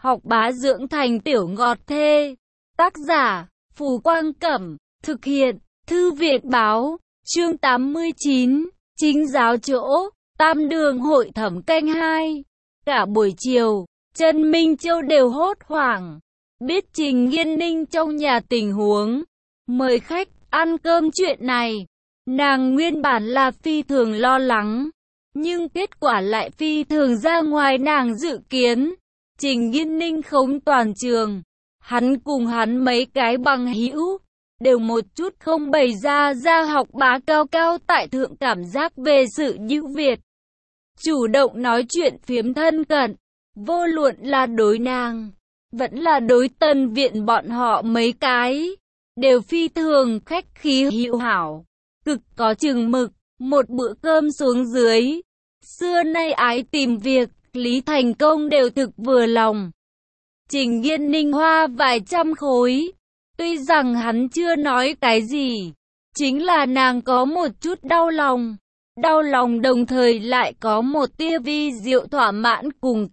học bá dưỡng thành tiểu ngọt thê. Tác giả, Phù Quang Cẩm, thực hiện, Thư viện Báo, chương 89, chính giáo chỗ, Tam Đường hội thẩm canh 2. Cả buổi chiều, Trần Minh Châu đều hốt hoảng, biết Trình Nghiên Ninh trong nhà tình huống, mời khách ăn cơm chuyện này. Nàng nguyên bản là phi thường lo lắng, nhưng kết quả lại phi thường ra ngoài nàng dự kiến. Trình Nghiên Ninh khống toàn trường, hắn cùng hắn mấy cái bằng hữu đều một chút không bày ra học bá cao cao tại thượng cảm giác về sự ưu việt. Chủ động nói chuyện phiếm thân cận, vô luận là đối nàng, vẫn là đối Tân Viện bọn họ mấy cái, đều phi thường khách khí hữu hảo, cực có chừng mực. Một bữa cơm xuống dưới, xưa nay ái tìm việc, Lý Thành Công đều thực vừa lòng. Trình Nghiên Ninh hoa vài trăm khối, tuy rằng hắn chưa nói cái gì, chính là nàng có một chút đau lòng đồng thời lại có một tia vi diệu thỏa mãn cùng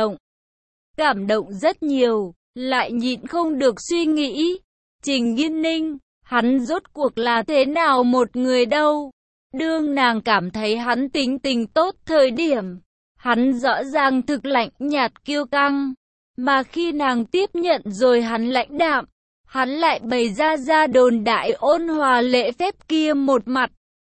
cảm động rất nhiều, lại nhịn không được suy nghĩ, Trình Nghiên Ninh, hắn rốt cuộc là thế nào một người đâu. Đương nàng cảm thấy hắn tính tình tốt thời điểm, hắn rõ ràng thực lạnh nhạt kiêu căng, mà khi nàng tiếp nhận rồi hắn lãnh đạm, hắn lại bày ra đồn đại ôn hòa lễ phép kia một mặt,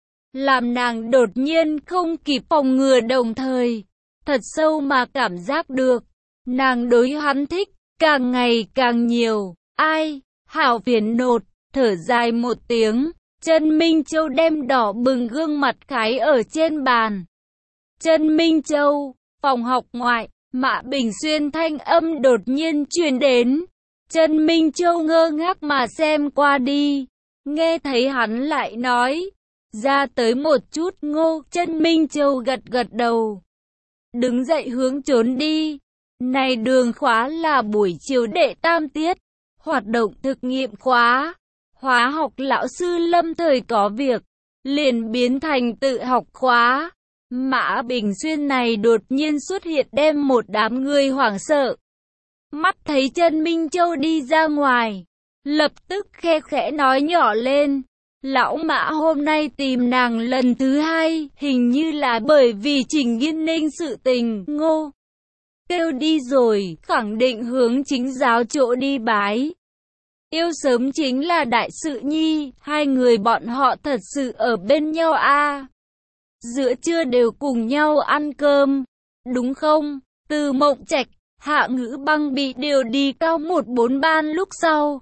làm nàng đột nhiên không kịp phòng ngừa, đồng thời thật sâu mà cảm giác được nàng đối hắn thích càng ngày càng nhiều. Ai, hảo phiền nột, thở dài một tiếng. Trần Minh Châu đem đỏ bừng gương mặt khái ở trên bàn. Trần Minh Châu, phòng học ngoại, Mã Bình Xuyên thanh âm đột nhiên truyền đến. Trần Minh Châu ngơ ngác mà xem qua đi, nghe thấy hắn lại nói, ra tới một chút ngô. Trần Minh Châu gật đầu, đứng dậy hướng trốn đi. Này đường khóa là buổi chiều đệ tam tiết, hoạt động thực nghiệm khóa. Hóa học lão sư lâm thời có việc, liền biến thành tự học khóa. Mã Bình Xuyên này đột nhiên xuất hiện đem một đám người hoảng sợ. Mắt thấy Trần Minh Châu đi ra ngoài, lập tức khe khẽ nói nhỏ lên. Lão Mã hôm nay tìm nàng lần thứ hai, hình như là bởi vì Trình Nghiên Ninh sự tình. Ngô kêu đi rồi, khẳng định hướng chính giáo chỗ đi bái. Yêu sớm chính là đại sự nhi, hai người bọn họ thật sự ở bên nhau à. Giữa trưa đều cùng nhau ăn cơm, đúng không? Từ Mộng Trạch, Hạ Ngữ Băng bị điều đi cao 14 ban lúc sau.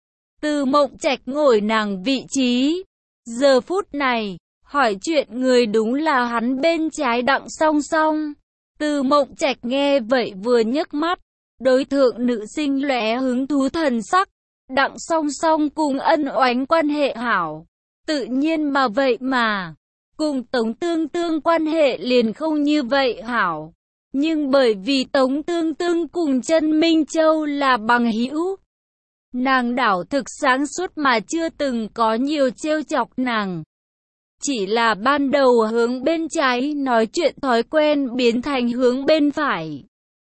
Từ Mộng Trạch ngồi nàng vị trí. Giờ phút này, hỏi chuyện người đúng là hắn bên trái Đặng Song Song. Từ Mộng Trạch nghe vậy vừa nhấc mắt, đối thượng nữ sinh lóe hứng thú thần sắc. Đặng Song Song cùng Ân Oánh quan hệ hảo, tự nhiên mà vậy mà, cùng Tống Tương Tương quan hệ liền không như vậy hảo. Nhưng bởi vì Tống Tương Tương cùng Trần Minh Châu là bằng hữu, nàng đảo thực sáng suốt mà chưa từng có nhiều trêu chọc nàng. Chỉ là ban đầu hướng bên trái nói chuyện thói quen biến thành hướng bên phải.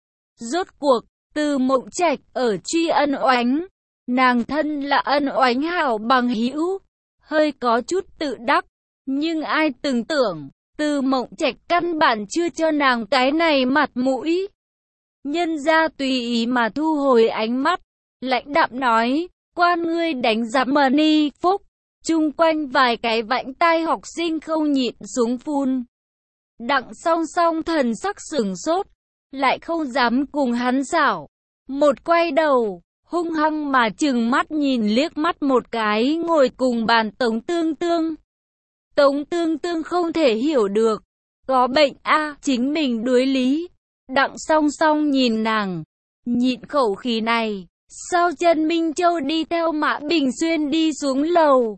Rốt cuộc, Từ Mộng Trạch ở truy Ân Oánh. Nàng thân là Ân Oánh hảo bằng hữu, hơi có chút tự đắc, nhưng ai từng tưởng, Từ Mộng Trạch căn bản chưa cho nàng cái này mặt mũi. Nhân ra tùy ý mà thu hồi ánh mắt, lãnh đạm nói, quan ngươi đánh giám mờ ni phúc, chung quanh vài cái vãnh tai học sinh không nhịn xuống phun. Đặng Song Song thần sắc sửng sốt, lại không dám cùng hắn xảo, một quay đầu, hung hăng mà trừng mắt nhìn liếc mắt một cái ngồi cùng bàn Tống Tương Tương. Tống Tương Tương không thể hiểu được, có bệnh a, chính mình đối lý. Đặng Song Song nhìn nàng, nhịn khẩu khí này, sao Trần Minh Châu đi theo Mã Bình Xuyên đi xuống lầu.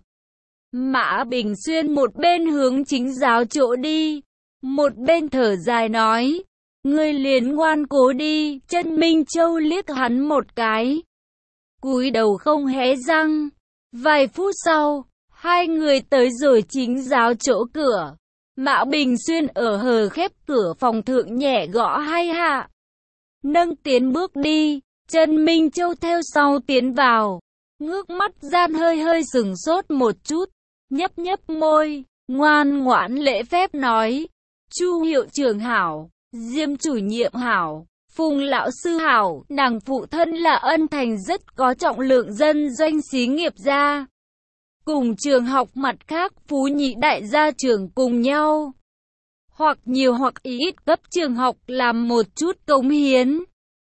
Mã Bình Xuyên một bên hướng chính giáo chỗ đi, một bên thở dài nói, ngươi liền ngoan cố đi. Trần Minh Châu liếc hắn một cái, cúi đầu không hé răng. Vài phút sau, hai người tới rồi chính giáo chỗ cửa. Mã Bình Xuyên ở hờ khép cửa phòng thượng nhẹ gõ hai hạ. nâng tiến bước đi. Trần Minh Châu theo sau tiến vào, ngước mắt gian hơi hơi sừng sốt một chút, nhấp nhấp môi, ngoan ngoãn lễ phép nói, Chu hiệu trưởng hảo, Diêm chủ nhiệm hảo, Phùng lão sư hảo, nàng phụ thân là ân thành rất có trọng lượng dân doanh xí nghiệp gia. Cùng trường học mặt khác phú nhị đại gia trưởng cùng nhau, hoặc nhiều hoặc ít cấp trường học làm một chút cống hiến.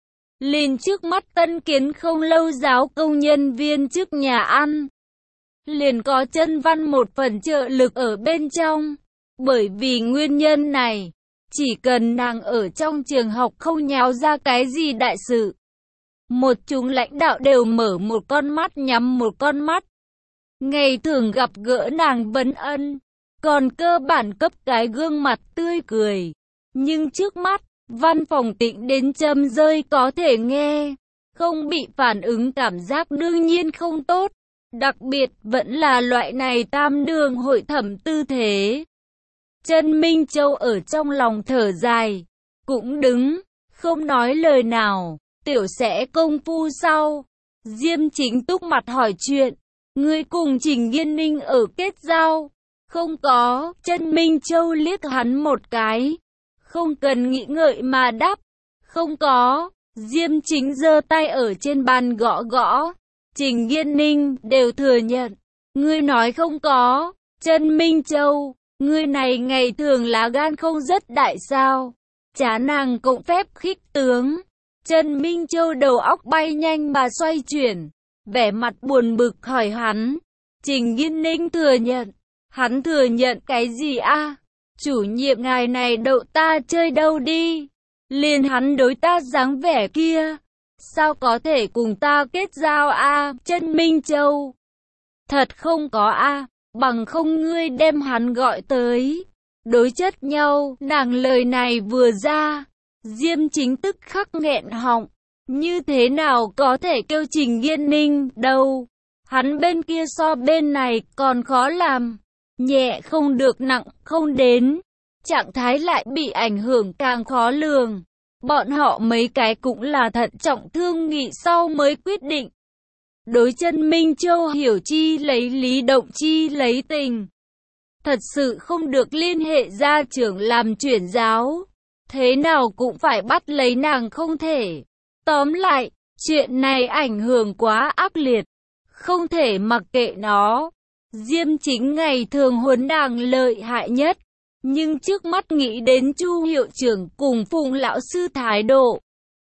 Liền trước mắt tân kiến không lâu giáo công nhân viên trước nhà ăn, liền có Chân Văn một phần trợ lực ở bên trong. Bởi vì nguyên nhân này, chỉ cần nàng ở trong trường học không nháo ra cái gì đại sự, một chúng lãnh đạo đều mở một con mắt nhắm một con mắt. Ngày thường gặp gỡ nàng vấn ân, còn cơ bản cấp cái gương mặt tươi cười. Nhưng trước mắt, văn phòng tịnh đến châm rơi có thể nghe, không bị phản ứng cảm giác đương nhiên không tốt. Đặc biệt vẫn là loại này tam đường hội thẩm tư thế. Trần Minh Châu ở trong lòng thở dài, cũng đứng, không nói lời nào, tiểu sẽ công phu sau. Diêm Chính Túc mặt hỏi chuyện, ngươi cùng Trình Nghiên Ninh ở kết giao? Không có. Trần Minh Châu liếc hắn một cái, không cần nghĩ ngợi mà đáp, không có. Diêm Chính giơ tay ở trên bàn gõ gõ, Trình Nghiên Ninh đều thừa nhận. Ngươi nói không có. Trần Minh Châu, ngươi này ngày thường lá gan không rất đại sao? Chá nàng cộng phép khích tướng. Trần Minh Châu đầu óc bay nhanh mà xoay chuyển, vẻ mặt buồn bực hỏi hắn. Trình Nghiên Ninh thừa nhận. Hắn thừa nhận cái gì a? Chủ nhiệm ngài này đậu ta chơi đâu đi? Liền hắn đối ta dáng vẻ kia, sao có thể cùng ta kết giao a? Trần Minh Châu, thật không có a, bằng không ngươi đem hắn gọi tới, đối chất nhau. Nàng lời này vừa ra, Diêm Chính tức khắc nghẹn họng, như thế nào có thể kêu Trình Nghiên Ninh đâu? Hắn bên kia so bên này còn khó làm, nhẹ không được nặng không đến, trạng thái lại bị ảnh hưởng càng khó lường. Bọn họ mấy cái cũng là thận trọng thương nghị sau mới quyết định. Đối Trần Minh Châu hiểu chi lấy lý, động chi lấy tình. Thật sự không được liên hệ gia trưởng làm chuyển giáo, thế nào cũng phải bắt lấy nàng không thể. Tóm lại, chuyện này ảnh hưởng quá ác liệt, không thể mặc kệ nó. Diêm Chính ngày thường huấn nàng lợi hại nhất, nhưng trước mắt nghĩ đến Chu hiệu trưởng cùng Phùng lão sư thái độ,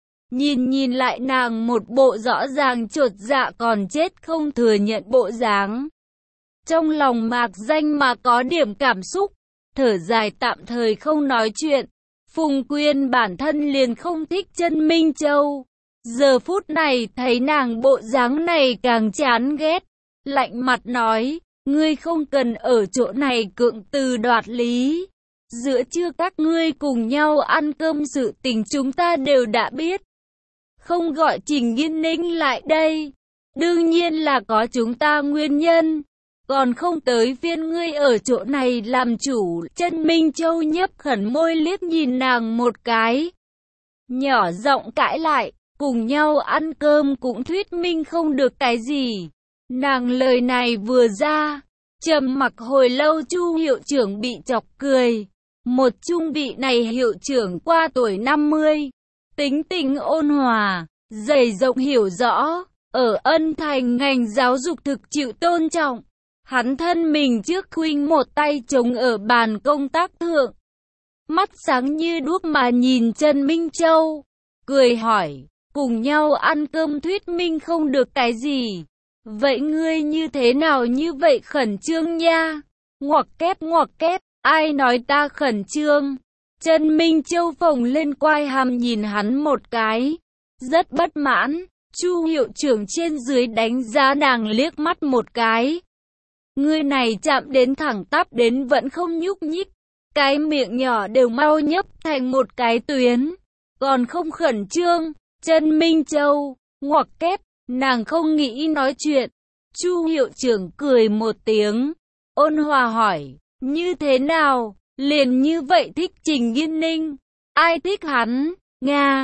nhìn lại nàng một bộ rõ ràng chột dạ còn chết không thừa nhận bộ dáng. Trong lòng mạc danh mà có điểm cảm xúc, thở dài tạm thời không nói chuyện. Phùng Quyên bản thân liền không thích Trần Minh Châu, giờ phút này thấy nàng bộ dáng này càng chán ghét, lạnh mặt nói, ngươi không cần ở chỗ này cưỡng từ đoạt lý. Giữa trưa các ngươi cùng nhau ăn cơm sự tình chúng ta đều đã biết. Không gọi Trình Nghiên Ninh lại đây, đương nhiên là có chúng ta nguyên nhân, còn không tới phiên ngươi ở chỗ này làm chủ. Trần Minh Châu nhấp khẩn môi liếc nhìn nàng một cái, nhỏ giọng cãi lại, cùng nhau ăn cơm cũng thuyết minh không được cái gì. Nàng lời này vừa ra, trầm mặc hồi lâu. Chu hiệu trưởng bị chọc cười. Một trung vị này hiệu trưởng qua tuổi 50, tính tình ôn hòa, dày rộng hiểu rõ, ở Ân Thành ngành giáo dục thực chịu tôn trọng. Hắn thân mình trước khuynh một tay chống ở bàn công tác thượng, mắt sáng như đuốc mà nhìn Trần Minh Châu, cười hỏi, cùng nhau ăn cơm thuyết minh không được cái gì. Vậy ngươi như thế nào như vậy khẩn trương nha? Ngoặc kép, ai nói ta khẩn trương? Trần Minh Châu phồng lên quai hàm nhìn hắn một cái, rất bất mãn. Chu hiệu trưởng trên dưới đánh giá nàng liếc mắt một cái. Ngươi này chạm đến thẳng tắp đến vẫn không nhúc nhích, cái miệng nhỏ đều mau nhấp thành một cái tuyến, còn không khẩn trương. Trần Minh Châu, ngoặc kép, nàng không nghĩ nói chuyện. Chu hiệu trưởng cười một tiếng, ôn hòa hỏi, như thế nào, liền như vậy thích Trình Nghiên Ninh? Ai thích hắn? Nga,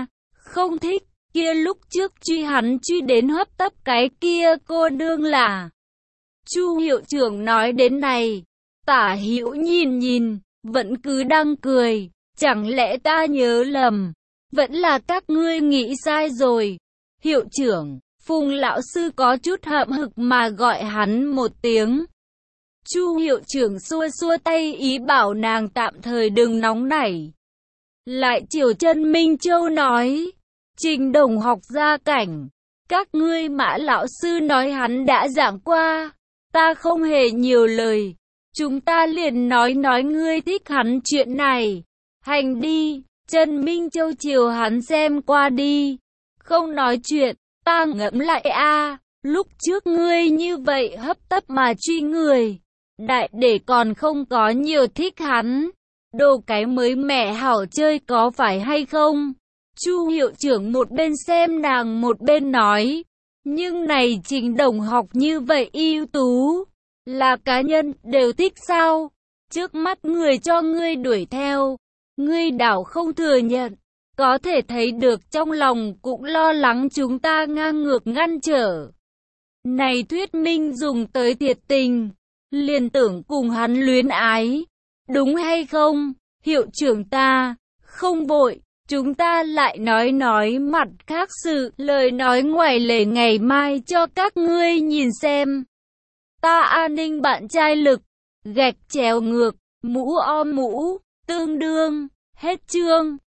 không thích. Kia lúc trước hắn truy đến hấp tấp cái kia cô đương là. Chu hiệu trưởng nói đến này, Tả Hữu nhìn, vẫn cứ đang cười, chẳng lẽ ta nhớ lầm, vẫn là các ngươi nghĩ sai rồi. Hiệu trưởng, Phùng lão sư có chút hậm hực mà gọi hắn một tiếng. Chu hiệu trưởng xua xua tay ý bảo nàng tạm thời đừng nóng nảy. Lại chiều chân Minh Châu nói, Trình Đồng học gia cảnh, các ngươi Mã lão sư nói hắn đã giảng qua, ta không hề nhiều lời, chúng ta liền nói ngươi thích hắn chuyện này, hành đi. Trần Minh Châu chiều hắn xem qua đi, không nói chuyện, ta ngẫm lại a, lúc trước ngươi như vậy hấp tấp mà truy người, đại để còn không có nhiều thích hắn, đồ cái mới mẻ hảo chơi có phải hay không? Chu hiệu trưởng một bên xem nàng một bên nói, nhưng này Trình Đồng học như vậy ưu tú, là cá nhân đều thích sao? Trước mắt người cho ngươi đuổi theo, ngươi đảo không thừa nhận, có thể thấy được trong lòng cũng lo lắng chúng ta ngang ngược ngăn trở. Này thuyết minh dùng tới thiệt tình, liền tưởng cùng hắn luyến ái, đúng hay không? Hiệu trưởng ta, không vội, chúng ta lại nói mặt khác sự, lời nói ngoài lề ngày mai cho các ngươi nhìn xem. Ta an ninh bạn trai lực, gạch chéo ngược, mũ om mũ, tương đương, hết chương.